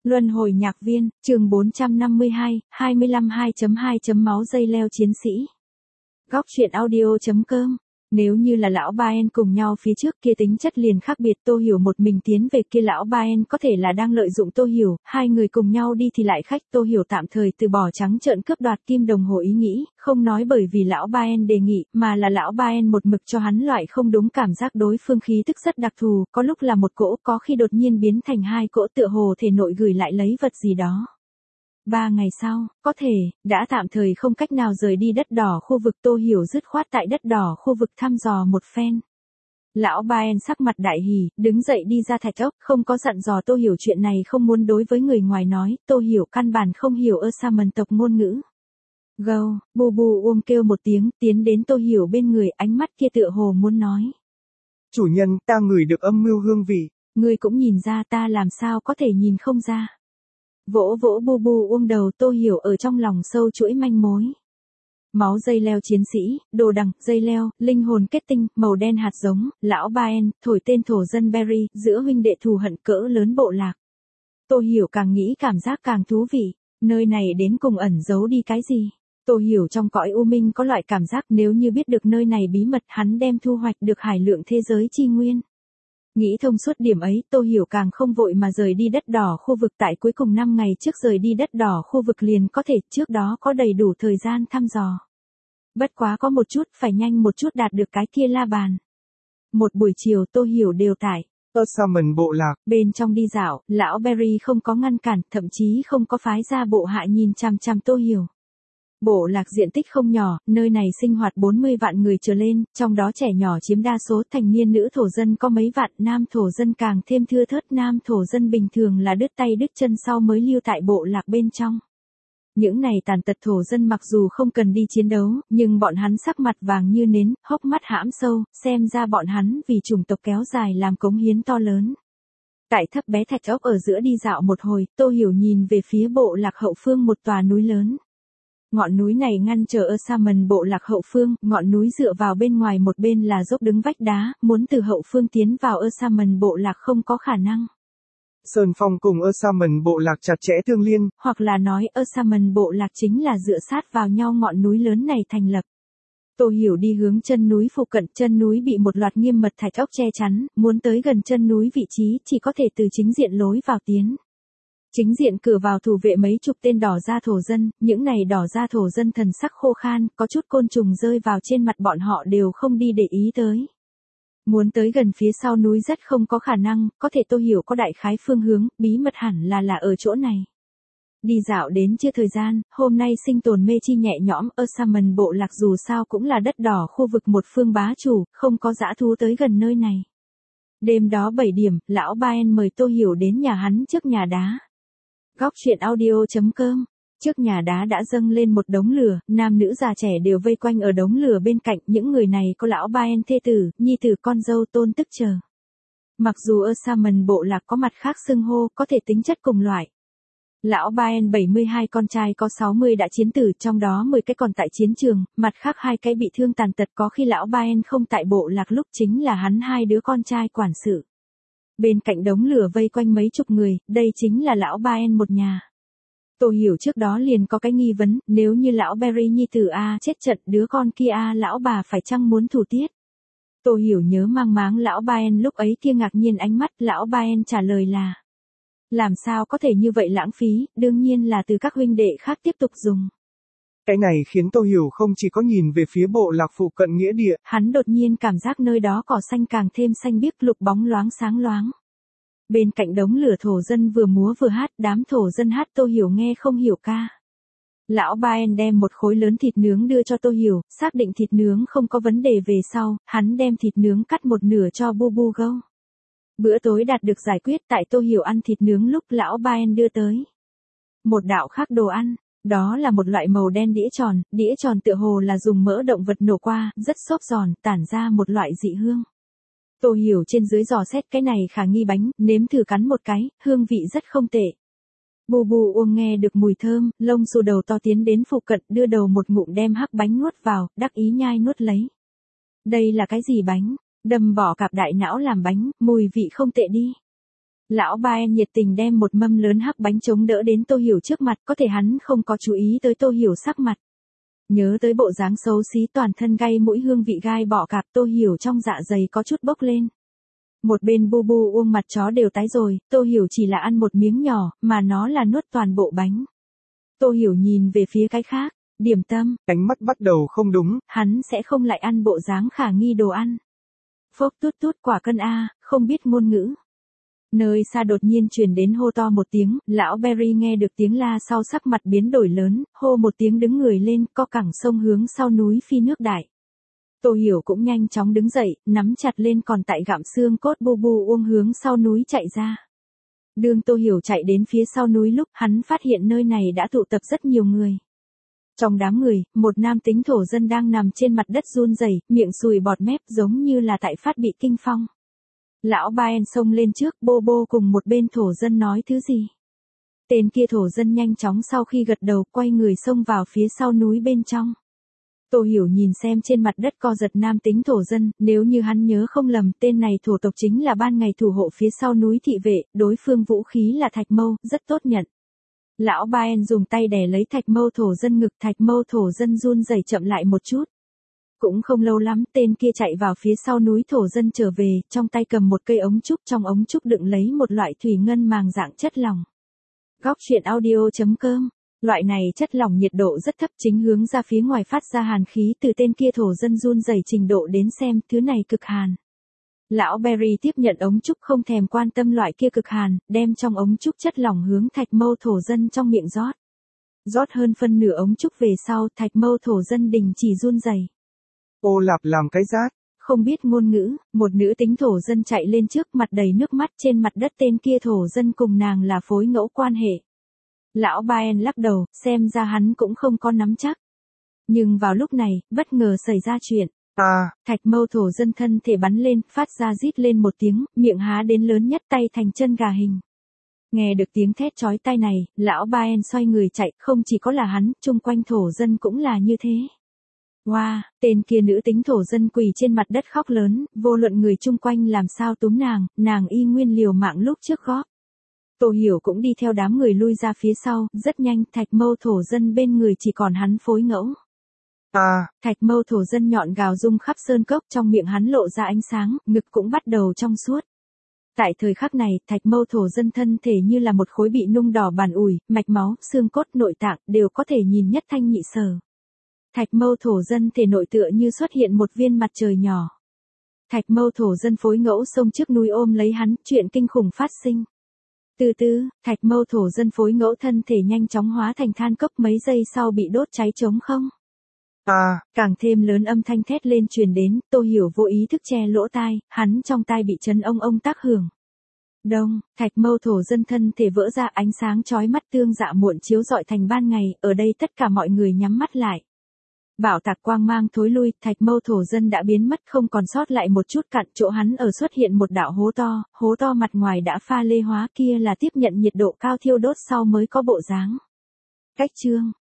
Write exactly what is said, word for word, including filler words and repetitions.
Luân hồi nhạc viên, chương bốn trăm năm mươi hai, hai mươi lăm hai chấm hai Máu dây leo chiến sĩ. Góc truyện audio chấm com. Nếu như là lão Baen cùng nhau phía trước kia tính chất liền khác biệt, Tô Hiểu một mình tiến về kia lão Baen có thể là đang lợi dụng Tô Hiểu, hai người cùng nhau đi thì lại khách. Tô Hiểu tạm thời từ bỏ trắng trợn cướp đoạt kim đồng hồ ý nghĩ, không nói bởi vì lão Baen đề nghị, mà là lão Baen một mực cho hắn loại không đúng cảm giác đối phương khí tức rất đặc thù, có lúc là một cỗ, có khi đột nhiên biến thành hai cỗ, tựa hồ thể nội gửi lại lấy vật gì đó. Ba ngày sau, có thể, đã tạm thời không cách nào rời đi đất đỏ khu vực. Tô Hiểu dứt khoát tại đất đỏ khu vực thăm dò một phen. Lão Baen sắc mặt đại hỉ, đứng dậy đi ra thạch ốc, không có dặn dò Tô Hiểu chuyện này không muốn đối với người ngoài nói. Tô Hiểu căn bản không hiểu ơ sa mần tộc ngôn ngữ. Gâu, bu bu uông kêu một tiếng, tiến đến Tô Hiểu bên người, ánh mắt kia tựa hồ muốn nói. Chủ nhân, ta ngửi được âm mưu hương vị. Ngươi cũng nhìn ra, ta làm sao có thể nhìn không ra. Vỗ vỗ bu bu uông đầu. Tô Hiểu ở trong lòng sâu chuỗi manh mối. Máu dây leo chiến sĩ, đồ đằng, dây leo, linh hồn kết tinh, màu đen hạt giống, lão Baen, thổi tên thổ dân Berry, giữa huynh đệ thù hận cỡ lớn bộ lạc. Tô Hiểu càng nghĩ cảm giác càng thú vị, nơi này đến cùng ẩn giấu đi cái gì? Tô Hiểu trong cõi u minh có loại cảm giác nếu như biết được nơi này bí mật, hắn đem thu hoạch được hải lượng thế giới chi nguyên. Nghĩ thông suốt điểm ấy, Tô Hiểu càng không vội mà rời đi đất đỏ khu vực. Tại cuối cùng năm ngày trước rời đi đất đỏ khu vực liền có thể, trước đó có đầy đủ thời gian thăm dò. Bất quá có một chút, phải nhanh một chút đạt được cái kia la bàn. Một buổi chiều Tô Hiểu đều tại ơ sa mần bộ lạc bên trong đi dạo, lão Berry không có ngăn cản, thậm chí không có phái ra bộ hạ nhìn chằm chằm Tô Hiểu. Bộ lạc diện tích không nhỏ, nơi này sinh hoạt bốn mươi vạn người trở lên, trong đó trẻ nhỏ chiếm đa số, thành niên nữ thổ dân có mấy vạn, nam thổ dân càng thêm thưa thớt. Nam thổ dân bình thường là đứt tay đứt chân sau mới lưu tại bộ lạc bên trong. Những này tàn tật thổ dân mặc dù không cần đi chiến đấu, nhưng bọn hắn sắc mặt vàng như nến, hốc mắt hãm sâu, xem ra bọn hắn vì chủng tộc kéo dài làm cống hiến to lớn. Tại thấp bé thạch ốc ở giữa đi dạo một hồi, Tô Hiểu nhìn về phía bộ lạc hậu phương một tòa núi lớn. Ngọn núi này ngăn trở ơ sa mần bộ lạc hậu phương, ngọn núi dựa vào bên ngoài một bên là dốc đứng vách đá, muốn từ hậu phương tiến vào ơ sa mần bộ lạc không có khả năng. Sơn Phong cùng ơ sa mần bộ lạc chặt chẽ tương liên, hoặc là nói ơ sa mần bộ lạc chính là dựa sát vào nhau ngọn núi lớn này thành lập. Tô Hiểu đi hướng chân núi phụ cận, chân núi bị một loạt nghiêm mật thạch ốc che chắn, muốn tới gần chân núi vị trí chỉ có thể từ chính diện lối vào tiến. Chính diện cửa vào thủ vệ mấy chục tên đỏ da thổ dân, những này đỏ da thổ dân thần sắc khô khan, có chút côn trùng rơi vào trên mặt bọn họ đều không đi để ý tới. Muốn tới gần phía sau núi rất không có khả năng, có thể Tô Hiểu có đại khái phương hướng, bí mật hẳn là là ở chỗ này. Đi dạo đến chưa thời gian, hôm nay sinh tồn mê chi nhẹ nhõm, ơ sa mần bộ lạc dù sao cũng là đất đỏ khu vực một phương bá chủ, không có dã thú tới gần nơi này. Đêm đó bảy điểm, lão Baen mời Tô Hiểu đến nhà hắn trước nhà đá. Góc truyện audio chấm com. Trước nhà đá đã dâng lên một đống lửa, nam nữ già trẻ đều vây quanh ở đống lửa bên cạnh, những người này có lão Baen thê tử, nhi tử, con dâu, tôn tức chờ. Mặc dù ơ sa mần bộ lạc có mặt khác xưng hô, có thể tính chất cùng loại. Lão Baen bảy mươi hai con trai có sáu mươi đã chiến tử, trong đó mười cái còn tại chiến trường, mặt khác hai cái bị thương tàn tật, có khi lão Baen không tại bộ lạc lúc chính là hắn hai đứa con trai quản sự. Bên cạnh đống lửa vây quanh mấy chục người, đây chính là lão Baen một nhà. Tô Hiểu trước đó liền có cái nghi vấn, nếu như lão Berry nhi tử A chết trận, đứa con kia A lão bà phải chăng muốn thủ tiết. Tô Hiểu nhớ mang máng lão Baen lúc ấy kia ngạc nhiên ánh mắt, lão Baen trả lời là: làm sao có thể như vậy lãng phí, đương nhiên là từ các huynh đệ khác tiếp tục dùng. Cái này khiến Tô Hiểu không chỉ có nhìn về phía bộ lạc phụ cận nghĩa địa, hắn đột nhiên cảm giác nơi đó cỏ xanh càng thêm xanh biếc, lục bóng loáng sáng loáng. Bên cạnh đống lửa thổ dân vừa múa vừa hát, đám thổ dân hát Tô Hiểu nghe không hiểu ca. Lão Baen đem một khối lớn thịt nướng đưa cho Tô Hiểu, xác định thịt nướng không có vấn đề về sau, hắn đem thịt nướng cắt một nửa cho bu bu gâu. Bữa tối đạt được giải quyết, tại Tô Hiểu ăn thịt nướng lúc lão Baen đưa tới một đạo khác đồ ăn. Đó là một loại màu đen đĩa tròn, đĩa tròn tựa hồ là dùng mỡ động vật nổ qua, rất xốp giòn, tản ra một loại dị hương. Tô Hiểu trên dưới dò xét cái này khả nghi bánh, nếm thử cắn một cái, hương vị rất không tệ. Bu bu uông nghe được mùi thơm, lông xù đầu to tiến đến phụ cận, đưa đầu một ngụm đem hắc bánh nuốt vào, đắc ý nhai nuốt lấy. Đây là cái gì bánh? Đâm bỏ cạp đại não làm bánh, mùi vị không tệ đi. Lão Baen nhiệt tình đem một mâm lớn hắc bánh chống đỡ đến Tô Hiểu trước mặt, có thể hắn không có chú ý tới Tô Hiểu sắc mặt. Nhớ tới bộ dáng xấu xí toàn thân gai mũi hương vị gai bọ cạp, Tô Hiểu trong dạ dày có chút bốc lên. Một bên Bu Bu uông mặt chó đều tái rồi, Tô Hiểu chỉ là ăn một miếng nhỏ, mà nó là nuốt toàn bộ bánh. Tô Hiểu nhìn về phía cái khác, điểm tâm. Ánh mắt bắt đầu không đúng. Hắn sẽ không lại ăn bộ dáng khả nghi đồ ăn. Phốc tút tút quả cân a, không biết ngôn ngữ. Nơi xa đột nhiên truyền đến hô to một tiếng, lão Berry nghe được tiếng la sau sắc mặt biến đổi lớn, hô một tiếng đứng người lên, co cẳng sông hướng sau núi phi nước đại. Tô Hiểu cũng nhanh chóng đứng dậy, nắm chặt lên còn tại gặm xương cốt Bu Bu uông hướng sau núi chạy ra. Đường Tô Hiểu chạy đến phía sau núi lúc hắn phát hiện nơi này đã tụ tập rất nhiều người. Trong đám người, một nam tính thổ dân đang nằm trên mặt đất run rẩy, miệng sùi bọt mép giống như là tại phát bị kinh phong. Lão Baen xông lên trước, Bô Bô cùng một bên thổ dân nói thứ gì. Tên kia thổ dân nhanh chóng sau khi gật đầu quay người xông vào phía sau núi bên trong. Tô Hiểu nhìn xem trên mặt đất co giật nam tính thổ dân, nếu như hắn nhớ không lầm tên này thổ tộc chính là ban ngày thủ hộ phía sau núi thị vệ, đối phương vũ khí là thạch mâu, rất tốt nhận. Lão Baen dùng tay đè lấy thạch mâu thổ dân ngực, thạch mâu thổ dân run rẩy chậm lại một chút. Cũng không lâu lắm tên kia chạy vào phía sau núi thổ dân trở về, trong tay cầm một cây ống trúc, trong ống trúc đựng lấy một loại thủy ngân màng dạng chất lỏng. Góc truyện audio chấm com. Loại này chất lỏng nhiệt độ rất thấp chính hướng ra phía ngoài phát ra hàn khí từ tên kia thổ dân run rẩy trình độ đến xem thứ này cực hàn. Lão Berry tiếp nhận ống trúc không thèm quan tâm loại kia cực hàn, đem trong ống trúc chất lỏng hướng thạch mâu thổ dân trong miệng rót. Rót hơn phân nửa ống trúc về sau thạch mâu thổ dân đình chỉ run rẩy. Ô lạp làm cái rát. Không biết ngôn ngữ, một nữ tính thổ dân chạy lên trước mặt đầy nước mắt trên mặt đất tên kia thổ dân cùng nàng là phối ngẫu quan hệ. Lão Baen lắc đầu, xem ra hắn cũng không có nắm chắc. Nhưng vào lúc này, bất ngờ xảy ra chuyện. À, thạch mâu thổ dân thân thể bắn lên, phát ra rít lên một tiếng, miệng há đến lớn nhất tay thành chân gà hình. Nghe được tiếng thét chói tai này, lão Baen xoay người chạy, không chỉ có là hắn, chung quanh thổ dân cũng là như thế. Wow, tên kia nữ tính thổ dân quỳ trên mặt đất khóc lớn, vô luận người chung quanh làm sao túm nàng, nàng y nguyên liều mạng lúc trước góp. Tô Hiểu cũng đi theo đám người lui ra phía sau, rất nhanh thạch mâu thổ dân bên người chỉ còn hắn phối ngẫu. À, thạch mâu thổ dân nhọn gào rung khắp sơn cốc, trong miệng hắn lộ ra ánh sáng, ngực cũng bắt đầu trong suốt. Tại thời khắc này, thạch mâu thổ dân thân thể như là một khối bị nung đỏ bàn ủi, mạch máu, xương cốt, nội tạng đều có thể nhìn nhất thanh nhị sở. Thạch mâu thổ dân thể nội tựa như xuất hiện một viên mặt trời nhỏ. Thạch mâu thổ dân phối ngẫu xông trước núi ôm lấy hắn, chuyện kinh khủng phát sinh. Từ từ, thạch mâu thổ dân phối ngẫu thân thể nhanh chóng hóa thành than cốc, mấy giây sau bị đốt cháy trống không. À, càng thêm lớn âm thanh thét lên truyền đến, Tô Hiểu vô ý thức che lỗ tai, hắn trong tai bị chấn ông ông tác hưởng. Đông, thạch mâu thổ dân thân thể vỡ ra, ánh sáng chói mắt tương dạ muộn chiếu rọi thành ban ngày, ở đây tất cả mọi người nhắm mắt lại. Bảo tạc quang mang thối lui, thạch mâu thổ dân đã biến mất không còn sót lại một chút cặn, chỗ hắn ở xuất hiện một đạo hố to, hố to mặt ngoài đã pha lê hóa, kia là tiếp nhận nhiệt độ cao thiêu đốt sau mới có bộ dáng. Cách chương